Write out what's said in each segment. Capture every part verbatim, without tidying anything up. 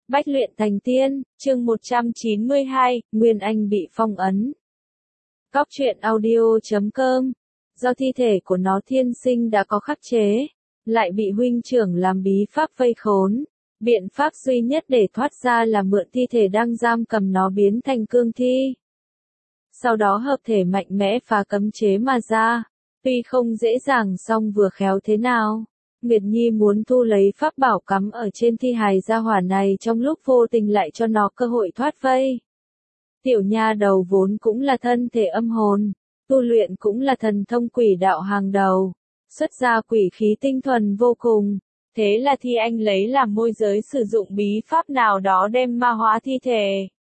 Bách luyện thành tiên, chương một trăm chín mươi hai, Nguyên Anh bị phong ấn. Cóc truyện audio chấm com. Do thi thể của nó thiên sinh đã có khắc chế, lại bị huynh trưởng làm bí pháp vây khốn. Biện pháp duy nhất để thoát ra là mượn thi thể đang giam cầm nó biến thành cương thi. Sau đó hợp thể mạnh mẽ phá cấm chế mà ra. Tuy không dễ dàng song vừa khéo thế nào. Nguyệt Nhi muốn thu lấy pháp bảo cắm ở trên thi hài gia hỏa này trong lúc vô tình lại cho nó cơ hội thoát vây. Tiểu nha đầu vốn cũng là thân thể âm hồn, tu luyện cũng là thần thông quỷ đạo hàng đầu, xuất ra quỷ khí tinh thuần vô cùng. Thế là Thi Anh lấy làm môi giới sử dụng bí pháp nào đó đem ma hóa thi thể.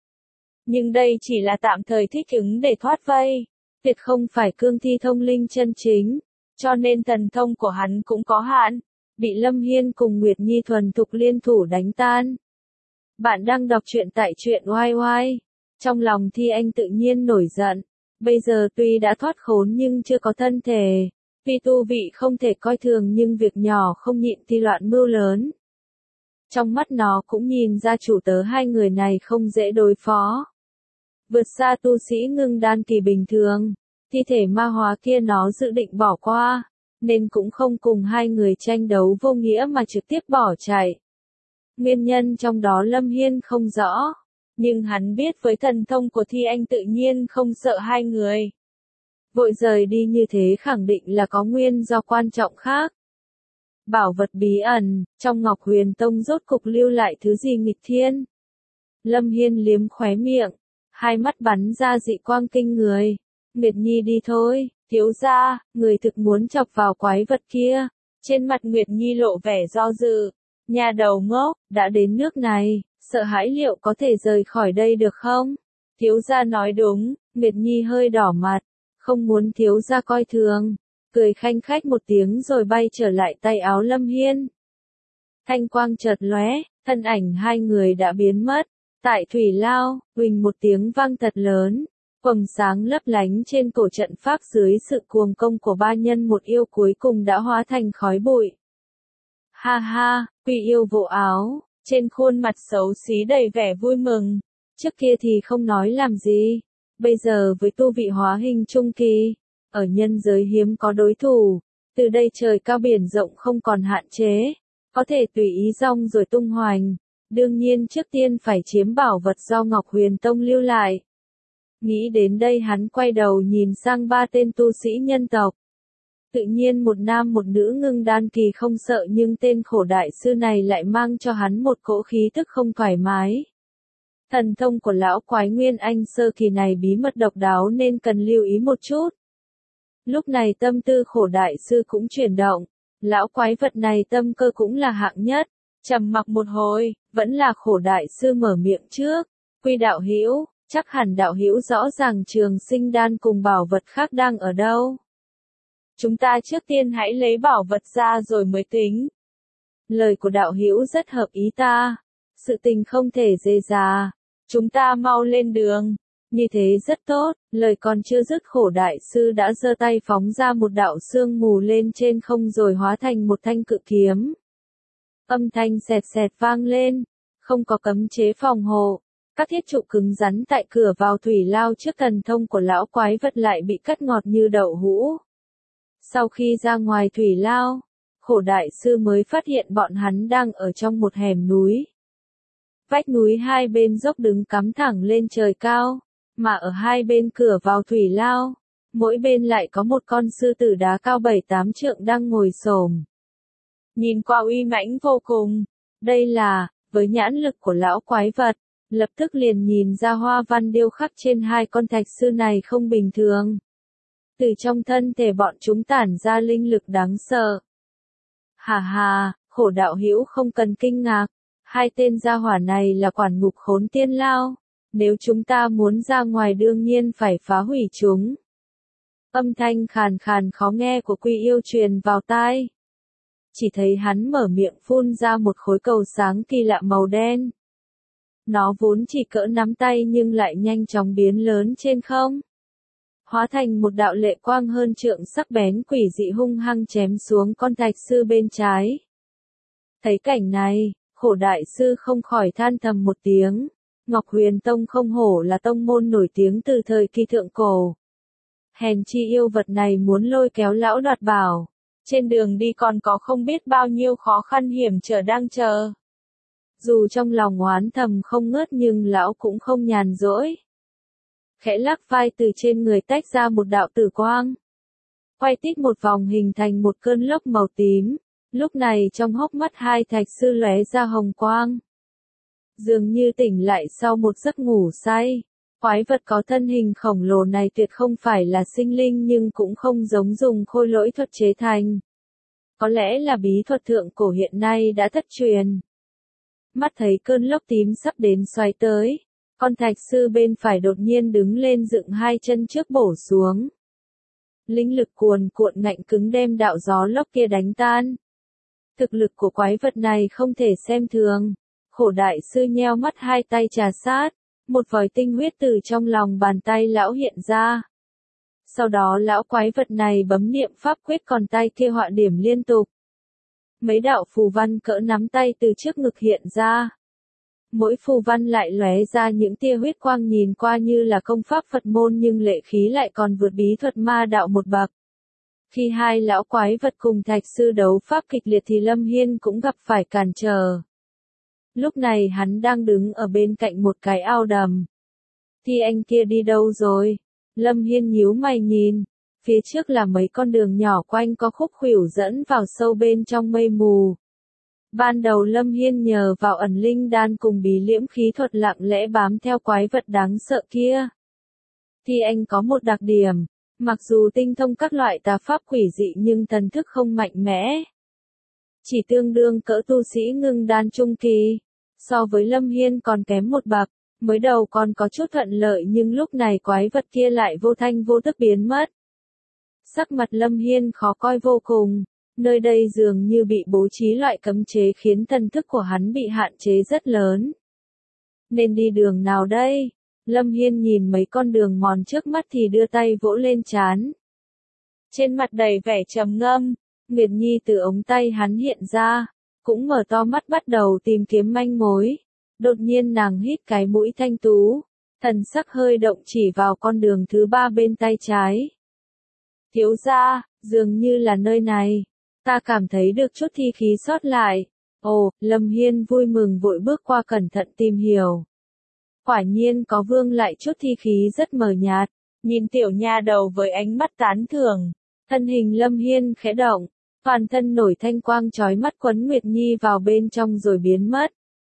Nhưng đây chỉ là tạm thời thích ứng để thoát vây, tuyệt không phải cương thi thông linh chân chính. Cho nên thần thông của hắn cũng có hạn, bị Lâm Hiên cùng Nguyệt Nhi thuần thục liên thủ đánh tan. Bạn đang đọc truyện tại truyện oai oai. Trong lòng Thi Anh tự nhiên nổi giận, bây giờ tuy đã thoát khốn nhưng chưa có thân thể, tuy tu vị không thể coi thường nhưng việc nhỏ không nhịn thì loạn mưu lớn. Trong mắt nó cũng nhìn ra chủ tớ hai người này không dễ đối phó. Vượt xa tu sĩ ngưng đan kỳ bình thường. Thi thể ma hóa kia nó dự định bỏ qua, nên cũng không cùng hai người tranh đấu vô nghĩa mà trực tiếp bỏ chạy. Nguyên nhân trong đó Lâm Hiên không rõ, nhưng hắn biết với thần thông của Thi Anh tự nhiên không sợ hai người. Vội rời đi như thế khẳng định là có nguyên do quan trọng khác. Bảo vật bí ẩn, trong Ngọc Huyền Tông rốt cục lưu lại thứ gì nghịch thiên. Lâm Hiên liếm khóe miệng, hai mắt bắn ra dị quang kinh người. Nguyệt Nhi đi thôi, thiếu gia, người thực muốn chọc vào quái vật kia. Trên mặt Nguyệt Nhi lộ vẻ do dự. Nhà đầu ngốc, đã đến nước này, sợ hãi liệu có thể rời khỏi đây được không? Thiếu gia nói đúng, Nguyệt Nhi hơi đỏ mặt, không muốn thiếu gia coi thường. Cười khanh khách một tiếng rồi bay trở lại tay áo Lâm Hiên. Thanh quang chợt lóe, thân ảnh hai người đã biến mất. Tại thủy lao, huỳnh một tiếng vang thật lớn. Quầng sáng lấp lánh trên cổ trận pháp dưới sự cuồng công của ba nhân một yêu cuối cùng đã hóa thành khói bụi. Ha ha, Quy yêu vụ áo, trên khuôn mặt xấu xí đầy vẻ vui mừng. Trước kia thì không nói làm gì, bây giờ với tu vị hóa hình trung kỳ, ở nhân giới hiếm có đối thủ, từ đây trời cao biển rộng không còn hạn chế, có thể tùy ý rong rồi tung hoành. Đương nhiên trước tiên phải chiếm bảo vật do Ngọc Huyền Tông lưu lại. Nghĩ đến đây hắn quay đầu nhìn sang ba tên tu sĩ nhân tộc. Tự nhiên một nam một nữ ngưng đan kỳ không sợ nhưng tên khổ đại sư này lại mang cho hắn một cỗ khí tức không thoải mái. Thần thông của lão quái Nguyên Anh sơ kỳ này bí mật độc đáo nên cần lưu ý một chút. Lúc này tâm tư khổ đại sư cũng chuyển động, lão quái vật này tâm cơ cũng là hạng nhất. Trầm mặc một hồi, vẫn là khổ đại sư mở miệng trước. Quy đạo hữu, chắc hẳn đạo hữu rõ ràng trường sinh đan cùng bảo vật khác đang ở đâu. Chúng ta trước tiên hãy lấy bảo vật ra rồi mới tính. Lời của đạo hữu rất hợp ý ta. Sự tình không thể dề dà. Chúng ta mau lên đường. Như thế rất tốt, lời còn chưa dứt khổ đại sư đã giơ tay phóng ra một đạo sương mù lên trên không rồi hóa thành một thanh cự kiếm. Âm thanh xẹt xẹt vang lên, không có cấm chế phòng hộ. Các thiết trụ cứng rắn tại cửa vào thủy lao trước thần thông của lão quái vật lại bị cắt ngọt như đậu hũ. Sau khi ra ngoài thủy lao, khổ đại sư mới phát hiện bọn hắn đang ở trong một hẻm núi. Vách núi hai bên dốc đứng cắm thẳng lên trời cao, mà ở hai bên cửa vào thủy lao, mỗi bên lại có một con sư tử đá cao bảy tám trượng đang ngồi xổm. Nhìn qua uy mãnh vô cùng, đây là, với nhãn lực của lão quái vật, lập tức liền nhìn ra hoa văn điêu khắc trên hai con thạch sư này không bình thường. Từ trong thân thể bọn chúng tản ra linh lực đáng sợ. Hà hà, khổ đạo hữu không cần kinh ngạc, hai tên gia hỏa này là quản ngục khốn tiên lao, nếu chúng ta muốn ra ngoài đương nhiên phải phá hủy chúng. Âm thanh khàn khàn khó nghe của Quy yêu truyền vào tai. Chỉ thấy hắn mở miệng phun ra một khối cầu sáng kỳ lạ màu đen. Nó vốn chỉ cỡ nắm tay nhưng lại nhanh chóng biến lớn trên không. Hóa thành một đạo lệ quang hơn trượng sắc bén quỷ dị hung hăng chém xuống con thạch sư bên trái. Thấy cảnh này, Khổ đại sư không khỏi than thầm một tiếng. Ngọc Huyền Tông không hổ là tông môn nổi tiếng từ thời kỳ thượng cổ. Hèn chi yêu vật này muốn lôi kéo lão đoạt bảo. Trên đường đi còn có không biết bao nhiêu khó khăn hiểm trở đang chờ. Dù trong lòng oán thầm không ngớt nhưng lão cũng không nhàn rỗi. Khẽ lắc vai từ trên người tách ra một đạo tử quang. Quay tít một vòng hình thành một cơn lốc màu tím. Lúc này trong hốc mắt hai thạch sư lóe ra hồng quang. Dường như tỉnh lại sau một giấc ngủ say. Quái vật có thân hình khổng lồ này tuyệt không phải là sinh linh nhưng cũng không giống dùng khôi lỗi thuật chế thành. Có lẽ là bí thuật thượng cổ hiện nay đã thất truyền. Mắt thấy cơn lốc tím sắp đến xoáy tới. Con thạch sư bên phải đột nhiên đứng lên dựng hai chân trước bổ xuống. Linh lực cuồn cuộn ngạnh cứng đem đạo gió lốc kia đánh tan. Thực lực của quái vật này không thể xem thường. Khổ đại sư nheo mắt hai tay trà sát. Một vòi tinh huyết từ trong lòng bàn tay lão hiện ra. Sau đó lão quái vật này bấm niệm pháp quyết còn tay kia họa điểm liên tục. Mấy đạo phù văn cỡ nắm tay từ trước ngực hiện ra. Mỗi phù văn lại lóe ra những tia huyết quang nhìn qua như là công pháp Phật môn nhưng lệ khí lại còn vượt bí thuật ma đạo một bậc. Khi hai lão quái vật cùng thạch sư đấu pháp kịch liệt thì Lâm Hiên cũng gặp phải cản trở. Lúc này hắn đang đứng ở bên cạnh một cái ao đầm. Thì anh kia đi đâu rồi? Lâm Hiên nhíu mày nhìn. Phía trước là mấy con đường nhỏ quanh có khúc khuỷu dẫn vào sâu bên trong mây mù. Ban đầu Lâm Hiên nhờ vào ẩn linh đan cùng bí liễm khí thuật lặng lẽ bám theo quái vật đáng sợ kia. Thì anh có một đặc điểm. Mặc dù tinh thông các loại tà pháp quỷ dị nhưng thần thức không mạnh mẽ. Chỉ tương đương cỡ tu sĩ ngưng đan trung kỳ. So với Lâm Hiên còn kém một bậc. Mới đầu còn có chút thuận lợi nhưng lúc này quái vật kia lại vô thanh vô tức biến mất. Sắc mặt Lâm Hiên khó coi vô cùng. Nơi đây dường như bị bố trí loại cấm chế khiến thần thức của hắn bị hạn chế rất lớn. Nên đi đường nào đây? Lâm Hiên nhìn mấy con đường mòn trước mắt thì đưa tay vỗ lên trán. Trên mặt đầy vẻ trầm ngâm, Nguyệt Nhi từ ống tay hắn hiện ra, cũng mở to mắt bắt đầu tìm kiếm manh mối. Đột nhiên nàng hít cái mũi thanh tú, thần sắc hơi động chỉ vào con đường thứ ba bên tay trái. Thiếu gia, dường như là nơi này, ta cảm thấy được chút thi khí sót lại. Ồ, Lâm Hiên vui mừng vội bước qua cẩn thận tìm hiểu. Quả nhiên có vương lại chút thi khí rất mờ nhạt, nhìn tiểu nha đầu với ánh mắt tán thưởng. Thân hình Lâm Hiên khẽ động, toàn thân nổi thanh quang chói mắt quấn Nguyệt Nhi vào bên trong rồi biến mất.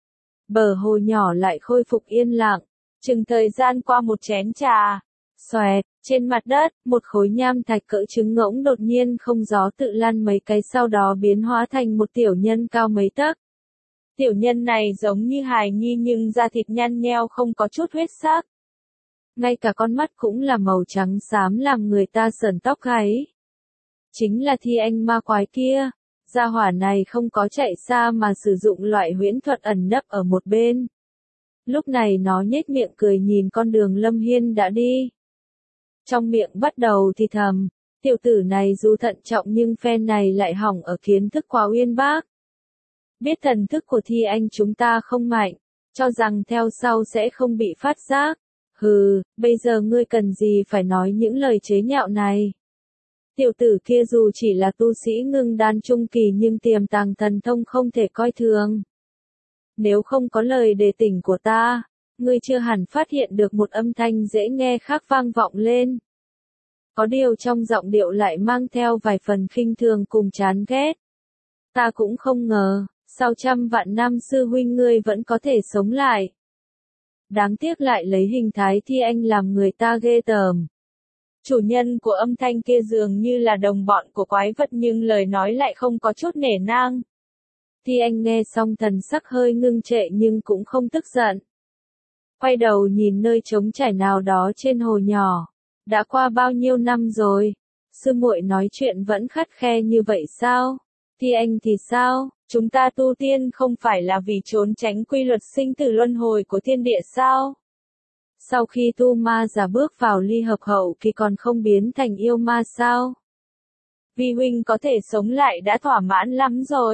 Bờ hồ nhỏ lại khôi phục yên lặng, chừng thời gian qua một chén trà. Xoẹt, trên mặt đất, một khối nham thạch cỡ trứng ngỗng đột nhiên không gió tự lăn mấy cái sau đó biến hóa thành một tiểu nhân cao mấy tấc. Tiểu nhân này giống như hài nhi nhưng da thịt nhăn nheo không có chút huyết sắc. Ngay cả con mắt cũng là màu trắng xám làm người ta sởn tóc gáy. Chính là Thi Anh ma quái kia. Gia hỏa này không có chạy xa mà sử dụng loại huyễn thuật ẩn nấp ở một bên. Lúc này nó nhếch miệng cười nhìn con đường Lâm Hiên đã đi. Trong miệng bắt đầu thì thầm, tiểu tử này dù thận trọng nhưng phen này lại hỏng ở kiến thức quá uyên bác. Biết thần thức của Thi Anh chúng ta không mạnh, cho rằng theo sau sẽ không bị phát giác. Hừ, bây giờ ngươi cần gì phải nói những lời chế nhạo này. Tiểu tử kia dù chỉ là tu sĩ ngưng đan trung kỳ nhưng tiềm tàng thần thông không thể coi thường. Nếu không có lời đề tỉnh của ta, ngươi chưa hẳn phát hiện được một âm thanh dễ nghe khác vang vọng lên. Có điều trong giọng điệu lại mang theo vài phần khinh thường cùng chán ghét. Ta cũng không ngờ, sau trăm vạn năm sư huynh ngươi vẫn có thể sống lại. Đáng tiếc lại lấy hình thái Thi Anh làm người ta ghê tởm. Chủ nhân của âm thanh kia dường như là đồng bọn của quái vật nhưng lời nói lại không có chút nể nang. Thi Anh nghe xong thần sắc hơi ngưng trệ nhưng cũng không tức giận. Quay đầu nhìn nơi trống trải nào đó trên hồ nhỏ. Đã qua bao nhiêu năm rồi? Sư muội nói chuyện vẫn khắt khe như vậy sao? Thi Anh thì sao? Chúng ta tu tiên không phải là vì trốn tránh quy luật sinh tử luân hồi của thiên địa sao? Sau khi tu ma giả bước vào ly hợp hậu kỳ còn không biến thành yêu ma sao? Vi huynh có thể sống lại đã thỏa mãn lắm rồi.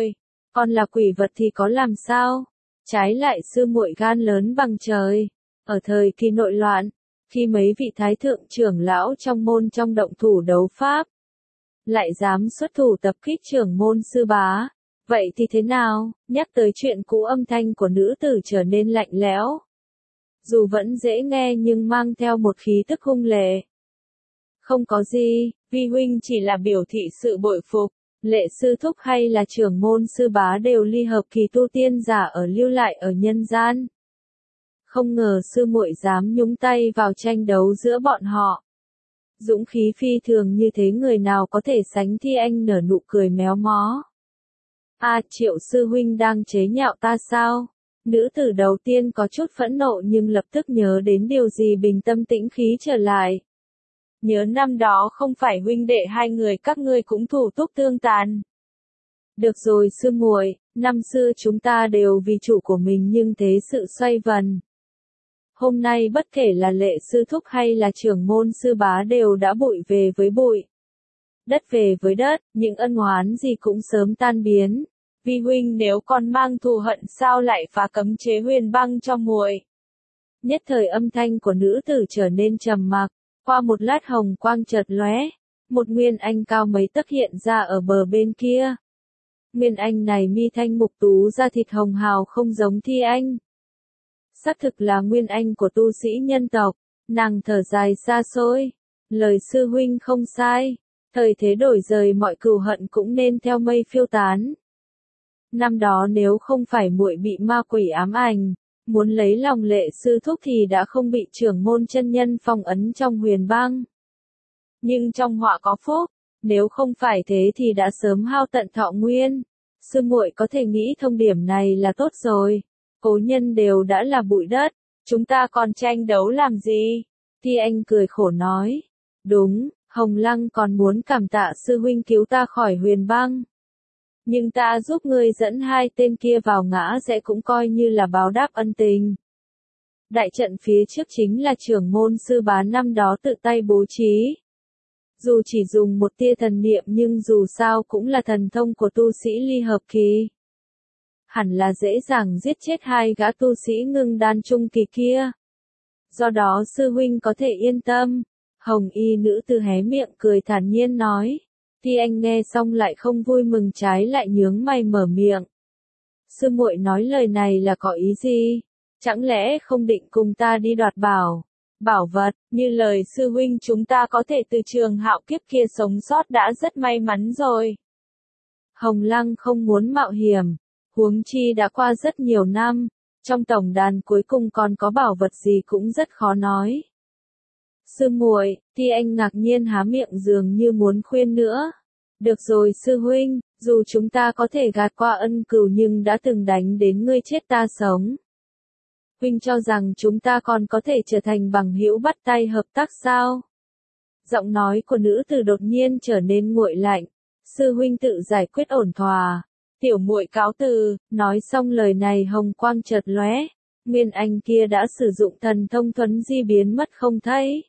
Con là quỷ vật thì có làm sao? Trái lại sư muội gan lớn bằng trời. Ở thời kỳ nội loạn, khi mấy vị thái thượng trưởng lão trong môn trong động thủ đấu pháp, lại dám xuất thủ tập kích trưởng môn sư bá. Vậy thì thế nào? Nhắc tới chuyện cũ, âm thanh của nữ tử trở nên lạnh lẽo. Dù vẫn dễ nghe nhưng mang theo một khí tức hung lệ. Không có gì, vi huynh chỉ là biểu thị sự bội phục. Lệ sư thúc hay là trưởng môn sư bá đều ly hợp kỳ tu tiên giả ở lưu lại ở nhân gian. Không ngờ sư muội dám nhúng tay vào tranh đấu giữa bọn họ. Dũng khí phi thường như thế, người nào có thể sánh? Thi Anh nở nụ cười méo mó. À, Triệu sư huynh đang chế nhạo ta sao? Nữ tử đầu tiên có chút phẫn nộ nhưng lập tức nhớ đến điều gì, bình tâm tĩnh khí trở lại. Nhớ năm đó không phải huynh đệ hai người các ngươi cũng thủ túc tương tàn. Được rồi sư muội, năm xưa chúng ta đều vì chủ của mình nhưng thế sự xoay vần. Hôm nay bất kể là Lệ sư thúc hay là trưởng môn sư bá đều đã bụi về với bụi. Đất về với đất, những ân oán gì cũng sớm tan biến. Vi huynh nếu còn mang thù hận sao lại phá cấm chế huyền băng cho muội? Nhất thời âm thanh của nữ tử trở nên trầm mặc, qua một lát hồng quang chợt lóe, một Nguyên Anh cao mấy tấc hiện ra ở bờ bên kia. Nguyên Anh này mi thanh mục tú, da thịt hồng hào không giống Thi Anh. Xác thực là Nguyên Anh của tu sĩ nhân tộc. Nàng thở dài xa xôi, lời sư huynh không sai, thời thế đổi rời mọi cừu hận cũng nên theo mây phiêu tán. Năm đó nếu không phải muội bị ma quỷ ám ảnh, muốn lấy lòng Lệ sư thúc thì đã không bị trưởng môn chân nhân phong ấn trong huyền băng. Nhưng trong họa có phúc, nếu không phải thế thì đã sớm hao tận thọ nguyên. Sư muội có thể nghĩ thông điểm này là tốt rồi. Cố nhân đều đã là bụi đất, chúng ta còn tranh đấu làm gì? Thi Anh cười khổ nói. Đúng, Hồng Lăng còn muốn cảm tạ sư huynh cứu ta khỏi huyền băng. Nhưng ta giúp ngươi dẫn hai tên kia vào ngã sẽ cũng coi như là báo đáp ân tình. Đại trận phía trước chính là trưởng môn sư bá năm đó tự tay bố trí. Dù chỉ dùng một tia thần niệm nhưng dù sao cũng là thần thông của tu sĩ ly hợp kỳ. Hẳn là dễ dàng giết chết hai gã tu sĩ ngưng đan trung kỳ kia. Do đó sư huynh có thể yên tâm. Hồng y nữ tử hé miệng cười thản nhiên nói. Thi Anh nghe xong lại không vui mừng, trái lại nhướng mày mở miệng. Sư muội nói lời này là có ý gì? Chẳng lẽ không định cùng ta đi đoạt bảo, bảo vật? Như lời sư huynh chúng ta có thể từ trường hạo kiếp kia sống sót đã rất may mắn rồi. Hồng Lăng không muốn mạo hiểm, huống chi đã qua rất nhiều năm, trong tổng đàn cuối cùng còn có bảo vật gì cũng rất khó nói. Sư muội, Thi Anh ngạc nhiên há miệng dường như muốn khuyên nữa. Được rồi sư huynh, dù chúng ta có thể gạt qua ân cừu nhưng đã từng đánh đến ngươi chết ta sống. Huynh cho rằng chúng ta còn có thể trở thành bằng hữu bắt tay hợp tác sao? Giọng nói của nữ tử đột nhiên trở nên nguội lạnh. Sư huynh tự giải quyết ổn thỏa. Tiểu muội cáo từ. Nói xong lời này hồng quang chợt lóe. Nguyên Anh kia đã sử dụng thần thông thuấn di biến mất không thấy.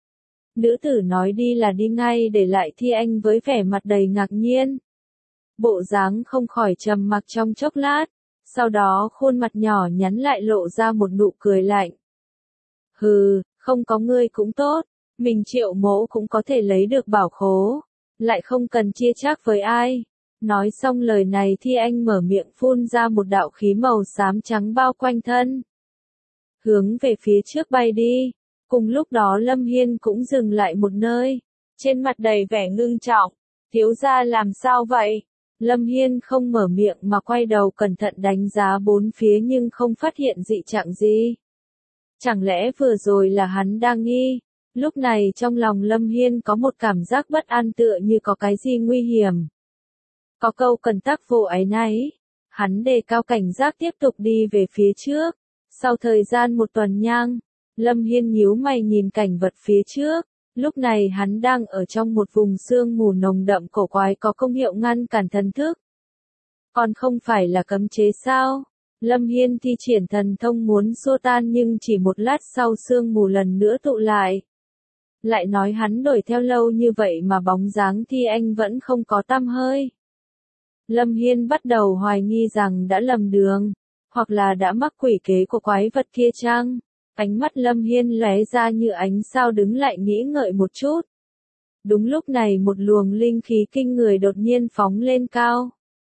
Nữ tử nói đi là đi ngay, để lại Thi Anh với vẻ mặt đầy ngạc nhiên. Bộ dáng không khỏi trầm mặc trong chốc lát, sau đó khuôn mặt nhỏ nhắn lại lộ ra một nụ cười lạnh. Hừ, không có ngươi cũng tốt, mình Triệu mỗ cũng có thể lấy được bảo khố, lại không cần chia chác với ai. Nói xong lời này Thi Anh mở miệng phun ra một đạo khí màu xám trắng bao quanh thân. Hướng về phía trước bay đi. Cùng lúc đó Lâm Hiên cũng dừng lại một nơi, trên mặt đầy vẻ ngưng trọng. Thiếu gia làm sao vậy? Lâm Hiên không mở miệng mà quay đầu cẩn thận đánh giá bốn phía nhưng không phát hiện dị trạng gì. Chẳng lẽ vừa rồi là hắn đang nghi? Lúc này trong lòng Lâm Hiên có một cảm giác bất an, tựa như có cái gì nguy hiểm. Có câu cần tắc vô áy náy. Hắn đề cao cảnh giác tiếp tục đi về phía trước. Sau thời gian một tuần nhang, Lâm Hiên nhíu mày nhìn cảnh vật phía trước. Lúc này hắn đang ở trong một vùng sương mù nồng đậm cổ quái có công hiệu ngăn cản thần thức. Còn không phải là cấm chế sao? Lâm Hiên thi triển thần thông muốn xua tan nhưng chỉ một lát sau sương mù lần nữa tụ lại. Lại nói hắn đuổi theo lâu như vậy mà bóng dáng Thi Anh vẫn không có tăm hơi. Lâm Hiên bắt đầu hoài nghi rằng đã lầm đường, hoặc là đã mắc quỷ kế của quái vật kia chăng? Ánh mắt Lâm Hiên lóe ra như ánh sao đứng lại nghĩ ngợi một chút. Đúng lúc này một luồng linh khí kinh người đột nhiên phóng lên cao.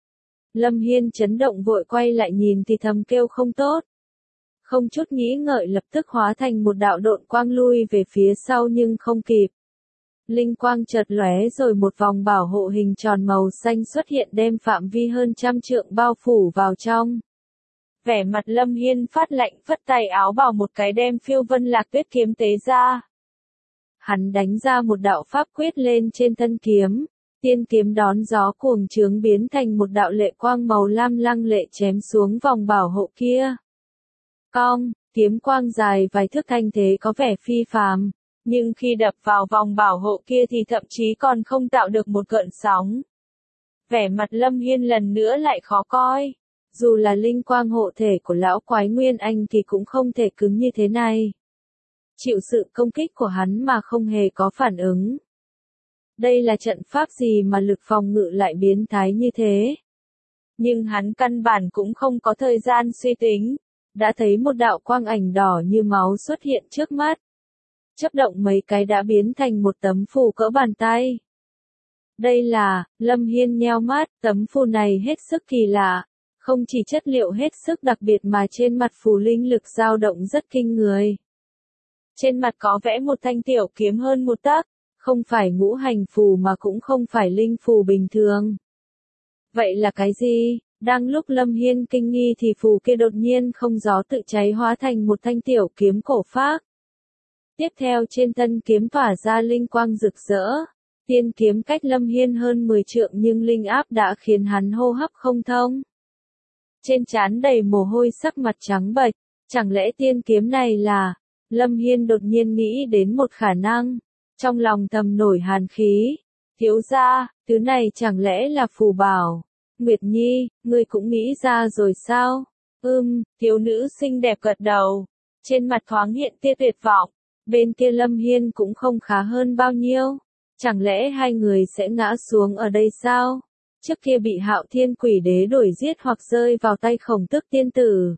Lâm Hiên chấn động vội quay lại nhìn thì thầm kêu không tốt. Không chút nghĩ ngợi lập tức hóa thành một đạo độn quang lui về phía sau nhưng không kịp. Linh quang chợt lóe rồi một vòng bảo hộ hình tròn màu xanh xuất hiện đem phạm vi hơn trăm trượng bao phủ vào trong. Vẻ mặt Lâm Hiên phát lạnh phất tay áo bảo một cái đem Phiêu Vân Lạc Tuyết kiếm tế ra. Hắn đánh ra một đạo pháp quyết lên trên thân kiếm, tiên kiếm đón gió cuồng trướng biến thành một đạo lệ quang màu lam lăng lệ chém xuống vòng bảo hộ kia. Cong, kiếm quang dài vài thước thanh thế có vẻ phi phàm, nhưng khi đập vào vòng bảo hộ kia thì thậm chí còn không tạo được một gợn sóng. Vẻ mặt Lâm Hiên lần nữa lại khó coi. Dù là linh quang hộ thể của lão quái Nguyên Anh thì cũng không thể cứng như thế này. Chịu sự công kích của hắn mà không hề có phản ứng. Đây là trận pháp gì mà lực phòng ngự lại biến thái như thế? Nhưng hắn căn bản cũng không có thời gian suy tính. Đã thấy một đạo quang ảnh đỏ như máu xuất hiện trước mắt. Chớp động mấy cái đã biến thành một tấm phù cỡ bàn tay. Đây là, Lâm Hiên nheo mắt, tấm phù này hết sức kỳ lạ. Không chỉ chất liệu hết sức đặc biệt mà trên mặt phù linh lực dao động rất kinh người. Trên mặt có vẽ một thanh tiểu kiếm hơn một tấc, không phải ngũ hành phù mà cũng không phải linh phù bình thường. Vậy là cái gì? Đang lúc Lâm Hiên kinh nghi thì phù kia đột nhiên không gió tự cháy hóa thành một thanh tiểu kiếm cổ phác. Tiếp theo trên thân kiếm tỏa ra linh quang rực rỡ. Tiên kiếm cách Lâm Hiên hơn mười trượng nhưng linh áp đã khiến hắn hô hấp không thông. Trên trán đầy mồ hôi sắc mặt trắng bệch, chẳng lẽ tiên kiếm này là... Lâm Hiên đột nhiên nghĩ đến một khả năng, trong lòng thầm nổi hàn khí. Thiếu gia, thứ này chẳng lẽ là phù bảo? Nguyệt Nhi, ngươi cũng nghĩ ra rồi sao? Ừm, thiếu nữ xinh đẹp gật đầu, trên mặt thoáng hiện tia tuyệt vọng. Bên kia Lâm Hiên cũng không khá hơn bao nhiêu. Chẳng lẽ hai người sẽ ngã xuống ở đây sao? Trước kia bị Hạo Thiên Quỷ Đế đuổi giết hoặc rơi vào tay Khổng Tước tiên tử.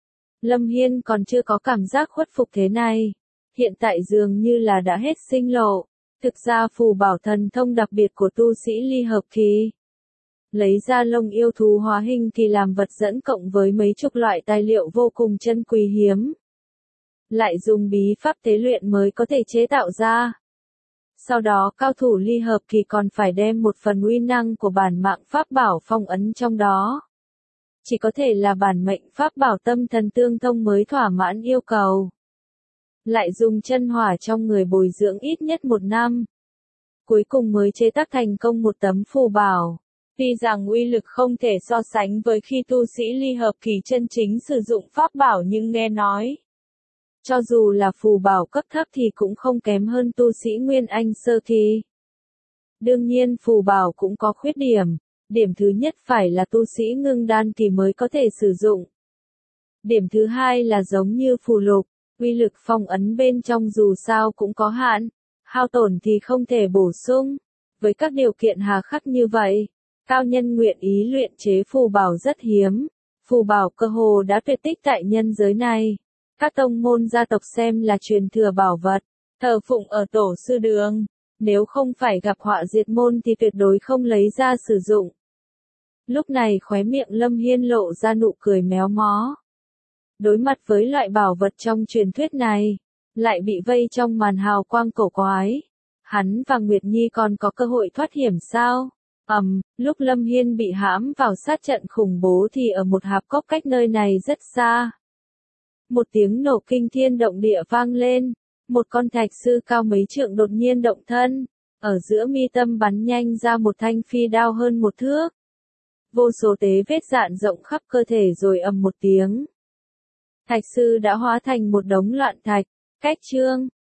Lâm Hiên còn chưa có cảm giác khuất phục thế này. Hiện tại dường như là đã hết sinh lộ. Thực ra phù bảo thần thông đặc biệt của tu sĩ ly hợp kỳ. Lấy ra lông yêu thú hóa hình thì làm vật dẫn cộng với mấy chục loại tài liệu vô cùng chân quý hiếm. Lại dùng bí pháp tế luyện mới có thể chế tạo ra. Sau đó cao thủ ly hợp kỳ còn phải đem một phần uy năng của bản mạng pháp bảo phong ấn trong đó. Chỉ có thể là bản mệnh pháp bảo tâm thần tương thông mới thỏa mãn yêu cầu. Lại dùng chân hỏa trong người bồi dưỡng ít nhất một năm. Cuối cùng mới chế tác thành công một tấm phù bảo. Tuy rằng uy lực không thể so sánh với khi tu sĩ ly hợp kỳ chân chính sử dụng pháp bảo nhưng nghe nói. Cho dù là phù bảo cấp thấp thì cũng không kém hơn tu sĩ Nguyên Anh sơ kỳ. Đương nhiên phù bảo cũng có khuyết điểm. Điểm thứ nhất phải là tu sĩ ngưng đan kỳ mới có thể sử dụng. Điểm thứ hai là giống như phù lục, uy lực phong ấn bên trong dù sao cũng có hạn, hao tổn thì không thể bổ sung. Với các điều kiện hà khắc như vậy, cao nhân nguyện ý luyện chế phù bảo rất hiếm. Phù bảo cơ hồ đã tuyệt tích tại nhân giới này. Các tông môn gia tộc xem là truyền thừa bảo vật, thờ phụng ở tổ sư đường. Nếu không phải gặp họa diệt môn thì tuyệt đối không lấy ra sử dụng. Lúc này khóe miệng Lâm Hiên lộ ra nụ cười méo mó. Đối mặt với loại bảo vật trong truyền thuyết này, lại bị vây trong màn hào quang cổ quái. Hắn và Nguyệt Nhi còn có cơ hội thoát hiểm sao? Ầm, um, lúc Lâm Hiên bị hãm vào sát trận khủng bố thì ở một hạp cốc cách nơi này rất xa. Một tiếng nổ kinh thiên động địa vang lên. Một con thạch sư cao mấy trượng đột nhiên động thân, ở giữa mi tâm bắn nhanh ra một thanh phi đao hơn một thước. Vô số tế vết rạn rộng khắp cơ thể rồi ầm một tiếng. Thạch sư đã hóa thành một đống loạn thạch, cách chương.